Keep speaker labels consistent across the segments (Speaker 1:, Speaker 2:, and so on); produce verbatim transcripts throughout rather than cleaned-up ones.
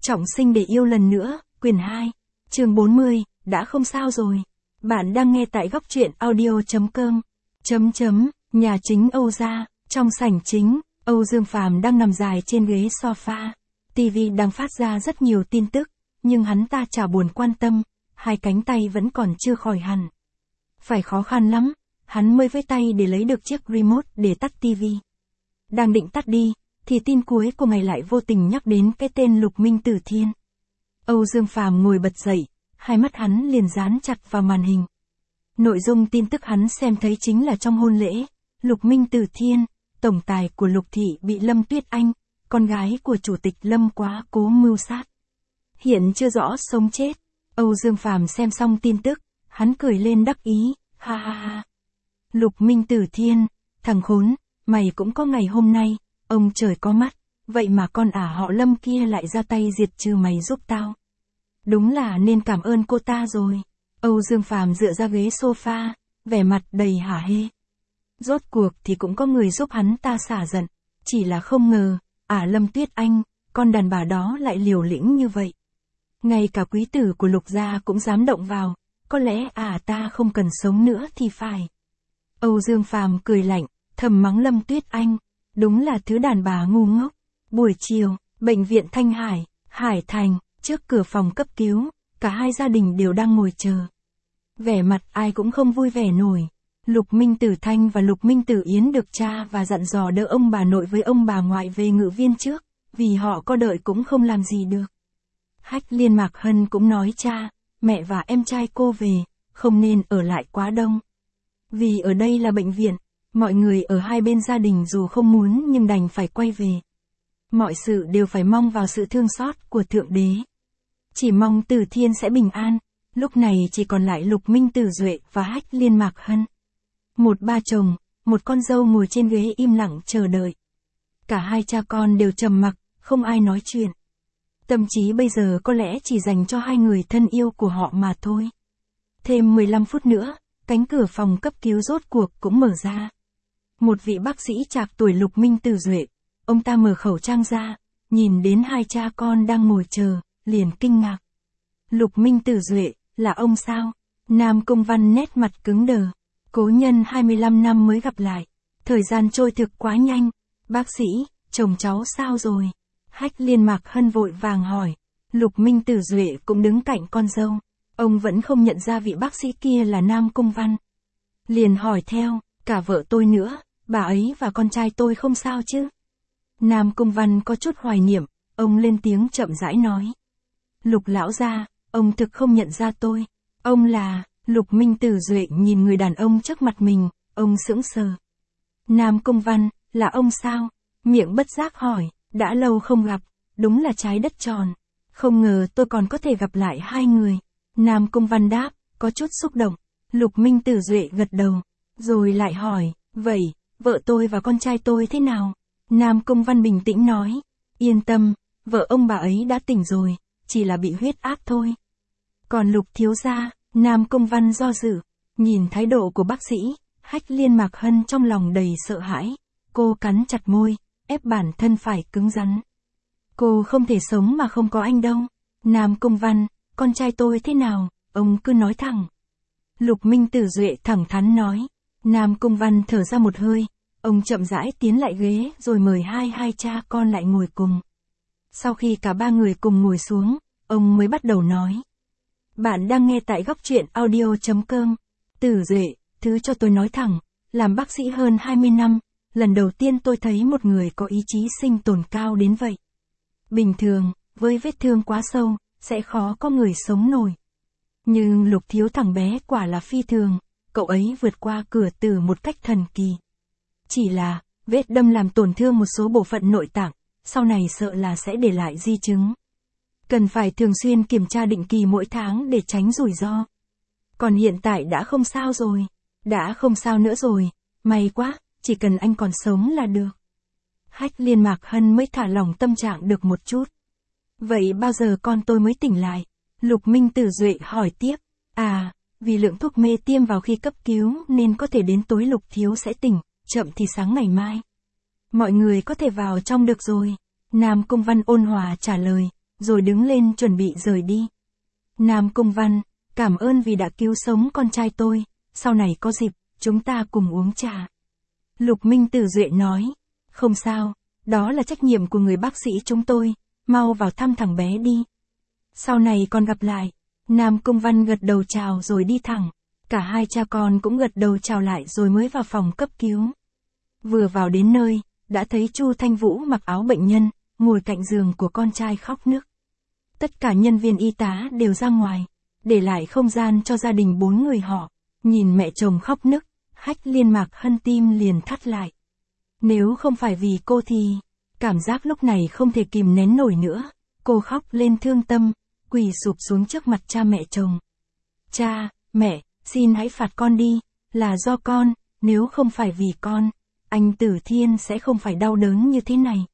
Speaker 1: Trọng sinh để yêu lần nữa, quyển hai, chương bốn mươi, đã không sao rồi. Bạn đang nghe tại góc truyện audio.com. Chấm chấm, nhà chính Âu gia, trong sảnh chính, Âu Dương Phàm đang nằm dài trên ghế sofa. ti vi đang phát ra rất nhiều tin tức, nhưng hắn ta chả buồn quan tâm, hai cánh tay vẫn còn chưa khỏi hẳn. Phải khó khăn lắm, hắn mới với tay để lấy được chiếc remote để tắt ti vi. Đang định tắt đi, thì tin cuối của ngày lại vô tình nhắc đến cái tên Lục Minh Tử Thiên. Âu Dương Phàm ngồi bật dậy, hai mắt hắn liền dán chặt vào màn hình. Nội dung tin tức hắn xem thấy chính là trong hôn lễ, Lục Minh Tử Thiên, tổng tài của Lục Thị bị Lâm Tuyết Anh, con gái của chủ tịch Lâm Quá cố mưu sát. Hiện chưa rõ sống chết. Âu Dương Phàm xem xong tin tức, hắn cười lên đắc ý, ha ha ha. Lục Minh Tử Thiên, thằng khốn, mày cũng có ngày hôm nay, ông trời có mắt, vậy mà con ả họ Lâm kia lại ra tay diệt trừ mày giúp tao. Đúng là nên cảm ơn cô ta rồi. Âu Dương Phàm dựa ra ghế sofa, vẻ mặt đầy hả hê. Rốt cuộc thì cũng có người giúp hắn ta xả giận, chỉ là không ngờ, ả Lâm Tuyết Anh, con đàn bà đó lại liều lĩnh như vậy. Ngay cả quý tử của Lục gia cũng dám động vào, có lẽ ả ta không cần sống nữa thì phải. Âu Dương Phàm cười lạnh, thầm mắng Lâm Tuyết Anh, đúng là thứ đàn bà ngu ngốc. Buổi chiều, bệnh viện Thanh Hải, Hải Thành, trước cửa phòng cấp cứu, cả hai gia đình đều đang ngồi chờ. Vẻ mặt ai cũng không vui vẻ nổi. Lục Minh Tử Thanh và Lục Minh Tử Yến được cha và dặn dò đỡ ông bà nội với ông bà ngoại về Ngự Viên trước, vì họ có đợi cũng không làm gì được. Hách Liên Mạc Hân cũng nói cha, mẹ và em trai cô về, không nên ở lại quá đông. Vì ở đây là bệnh viện, mọi người ở hai bên gia đình dù không muốn nhưng đành phải quay về. Mọi sự đều phải mong vào sự thương xót của Thượng Đế. Chỉ mong Tử Thiên sẽ bình an, lúc này chỉ còn lại Lục Minh Tử Duệ và Hách Liên Mạc Hân. Một ba chồng, một con dâu ngồi trên ghế im lặng chờ đợi. Cả hai cha con đều trầm mặc, không ai nói chuyện. Tâm trí bây giờ có lẽ chỉ dành cho hai người thân yêu của họ mà thôi. Thêm mười lăm phút nữa, cánh cửa phòng cấp cứu rốt cuộc cũng mở ra. Một vị bác sĩ trạc tuổi Lục Minh Tử Duệ, ông ta mở khẩu trang ra, nhìn đến hai cha con đang ngồi chờ, liền kinh ngạc. Lục Minh Tử Duệ, là ông sao? Nam Công Văn nét mặt cứng đờ. Cố nhân hai mươi lăm năm mới gặp lại. Thời gian trôi thực quá nhanh. Bác sĩ, chồng cháu sao rồi? Hách Liên Mạc Hân vội vàng hỏi. Lục Minh Tử Duệ cũng đứng cạnh con dâu. Ông vẫn không nhận ra vị bác sĩ kia là Nam Công Văn. Liền hỏi theo, cả vợ tôi nữa, bà ấy và con trai tôi không sao chứ? Nam Công Văn có chút hoài niệm, ông lên tiếng chậm rãi nói. Lục lão gia, ông thực không nhận ra tôi. Ông là... Lục Minh Tử Duệ nhìn người đàn ông trước mặt mình, ông sững sờ. Nam Công Văn, là ông sao? Miệng bất giác hỏi, đã lâu không gặp, đúng là trái đất tròn. Không ngờ tôi còn có thể gặp lại hai người. Nam Công Văn đáp, có chút xúc động. Lục Minh Tử Duệ gật đầu, rồi lại hỏi, vậy, vợ tôi và con trai tôi thế nào? Nam Công Văn bình tĩnh nói, yên tâm, vợ ông bà ấy đã tỉnh rồi, chỉ là bị huyết áp thôi. Còn Lục thiếu gia, Nam Công Văn do dự, nhìn thái độ của bác sĩ, Hách Liên Mạc Hân trong lòng đầy sợ hãi, cô cắn chặt môi, ép bản thân phải cứng rắn. Cô không thể sống mà không có anh đâu. Nam Công Văn, con trai tôi thế nào, ông cứ nói thẳng. Lục Minh Tử Duệ thẳng thắn nói. Nam Công Văn thở ra một hơi, ông chậm rãi tiến lại ghế rồi mời hai hai cha con lại ngồi cùng. Sau khi cả ba người cùng ngồi xuống, ông mới bắt đầu nói. Bạn đang nghe tại góc truyện audio.com. Tử Duệ, thứ cho tôi nói thẳng, làm bác sĩ hơn hai mươi năm, lần đầu tiên tôi thấy một người có ý chí sinh tồn cao đến vậy. Bình thường, với vết thương quá sâu, sẽ khó có người sống nổi. Nhưng Lục thiếu thằng bé quả là phi thường, cậu ấy vượt qua cửa tử một cách thần kỳ. Chỉ là, vết đâm làm tổn thương một số bộ phận nội tạng, sau này sợ là sẽ để lại di chứng. Cần phải thường xuyên kiểm tra định kỳ mỗi tháng để tránh rủi ro. Còn hiện tại đã không sao rồi. Đã không sao nữa rồi. May quá, chỉ cần anh còn sống là được. Hách Liên Mạc Hân mới thả lỏng tâm trạng được một chút. Vậy bao giờ con tôi mới tỉnh lại? Lục Minh Tử Duệ hỏi tiếp. À, vì lượng thuốc mê tiêm vào khi cấp cứu nên có thể đến tối Lục thiếu sẽ tỉnh, chậm thì sáng ngày mai. Mọi người có thể vào trong được rồi. Nam Công Văn ôn hòa trả lời. rồi đứng lên chuẩn bị rời đi. Nam Cung Văn, cảm ơn vì đã cứu sống con trai tôi, sau này có dịp, chúng ta cùng uống trà. Lục Minh Tử Duệ nói, không sao, đó là trách nhiệm của người bác sĩ chúng tôi, mau vào thăm thằng bé đi. Sau này còn gặp lại. Nam Cung Văn gật đầu chào rồi đi thẳng. Cả hai cha con cũng gật đầu chào lại rồi mới vào phòng cấp cứu. Vừa vào đến nơi, đã thấy Chu Thanh Vũ mặc áo bệnh nhân, ngồi cạnh giường của con trai khóc nức. Tất cả nhân viên y tá đều ra ngoài, để lại không gian cho gia đình bốn người họ. Nhìn mẹ chồng khóc nức, Hách Liên Mạc Hân tim liền thắt lại. Nếu không phải vì cô thì, cảm giác lúc này không thể kìm nén nổi nữa. Cô khóc lên thương tâm, quỳ sụp xuống trước mặt cha mẹ chồng. Cha, mẹ, xin hãy phạt con đi, là do con, nếu không phải vì con, anh Tử Thiên sẽ không phải đau đớn như thế này.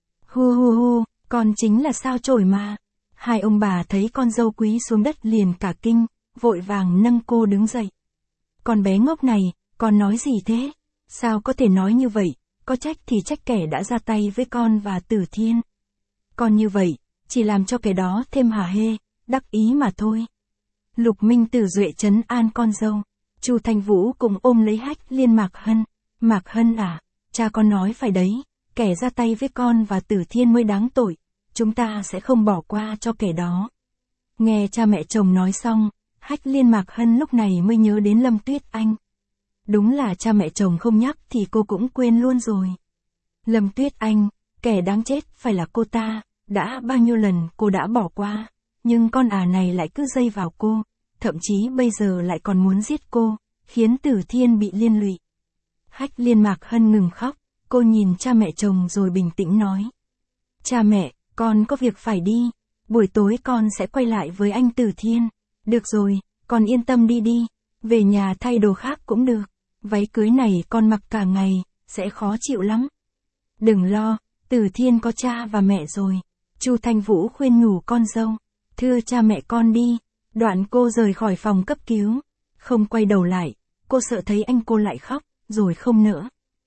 Speaker 1: Hu hu hu, con chính là sao chổi mà. Hai ông bà thấy con dâu quý xuống đất liền cả kinh, vội vàng nâng cô đứng dậy. Con bé ngốc này, con nói gì thế? Sao có thể nói như vậy, có trách thì trách kẻ đã ra tay với con và Tử Thiên. Con như vậy, chỉ làm cho kẻ đó thêm hả hê, đắc ý mà thôi. Lục Minh Tử Duệ trấn an con dâu. Chu Thanh Vũ cũng ôm lấy Hách Liên Mạc Hân. Mạc Hân à, cha con nói phải đấy, kẻ ra tay với con và Tử Thiên mới đáng tội, chúng ta sẽ không bỏ qua cho kẻ đó. Nghe cha mẹ chồng nói xong, Hách Liên Mạc Hân lúc này mới nhớ đến Lâm Tuyết Anh. Đúng là cha mẹ chồng không nhắc thì cô cũng quên luôn rồi. Lâm Tuyết Anh, kẻ đáng chết phải là cô ta, đã bao nhiêu lần cô đã bỏ qua, nhưng con ả này lại cứ dây vào cô, thậm chí bây giờ lại còn muốn giết cô, khiến Tử Thiên bị liên lụy. Hách Liên Mạc Hân ngừng khóc, cô nhìn cha mẹ chồng rồi bình tĩnh nói. Cha mẹ, con có việc phải đi, buổi tối con sẽ quay lại với anh Tử Thiên. Được rồi, con yên tâm đi đi, về nhà thay đồ khác cũng được, váy cưới này con mặc cả ngày, sẽ khó chịu lắm. Đừng lo, Tử Thiên có cha và mẹ rồi. Chu Thanh Vũ khuyên nhủ con dâu. Thưa cha mẹ con đi. Đoạn cô rời khỏi phòng cấp cứu. Không quay đầu lại, cô sợ thấy anh cô lại khóc, rồi không nữa.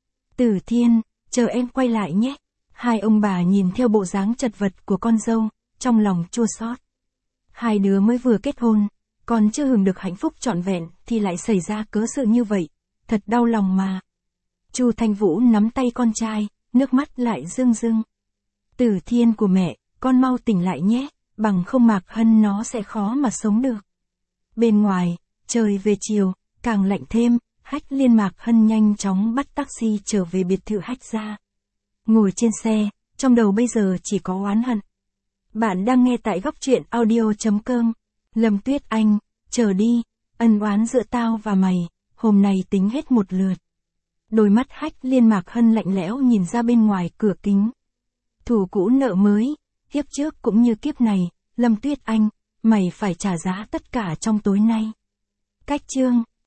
Speaker 1: Tử Thiên, chờ em quay lại nhé. Hai ông bà nhìn theo bộ dáng chật vật của con dâu, trong lòng chua xót. Hai đứa mới vừa kết hôn, còn chưa hưởng được hạnh phúc trọn vẹn thì lại xảy ra cớ sự như vậy, thật đau lòng mà. Chu Thanh Vũ nắm tay con trai, nước mắt lại rưng rưng. Tử Thiên của mẹ, con mau tỉnh lại nhé, bằng không Mạc Hân nó sẽ khó mà sống được. Bên ngoài, trời về chiều, càng lạnh thêm, Hách Liên Mạc Hân nhanh chóng bắt taxi trở về biệt thự Hách gia. Ngồi trên xe, trong đầu bây giờ chỉ có oán hận. Bạn đang nghe tại góc truyện audio chấm com. Lâm Tuyết Anh, chờ đi, ân oán giữa tao và mày, hôm nay tính hết một lượt. Đôi mắt Hách Liên Mạc Hân lạnh lẽo nhìn ra bên ngoài cửa kính. Thù cũ nợ mới, kiếp trước cũng như kiếp này, Lâm Tuyết Anh, mày phải trả giá tất cả trong tối nay. Cách chương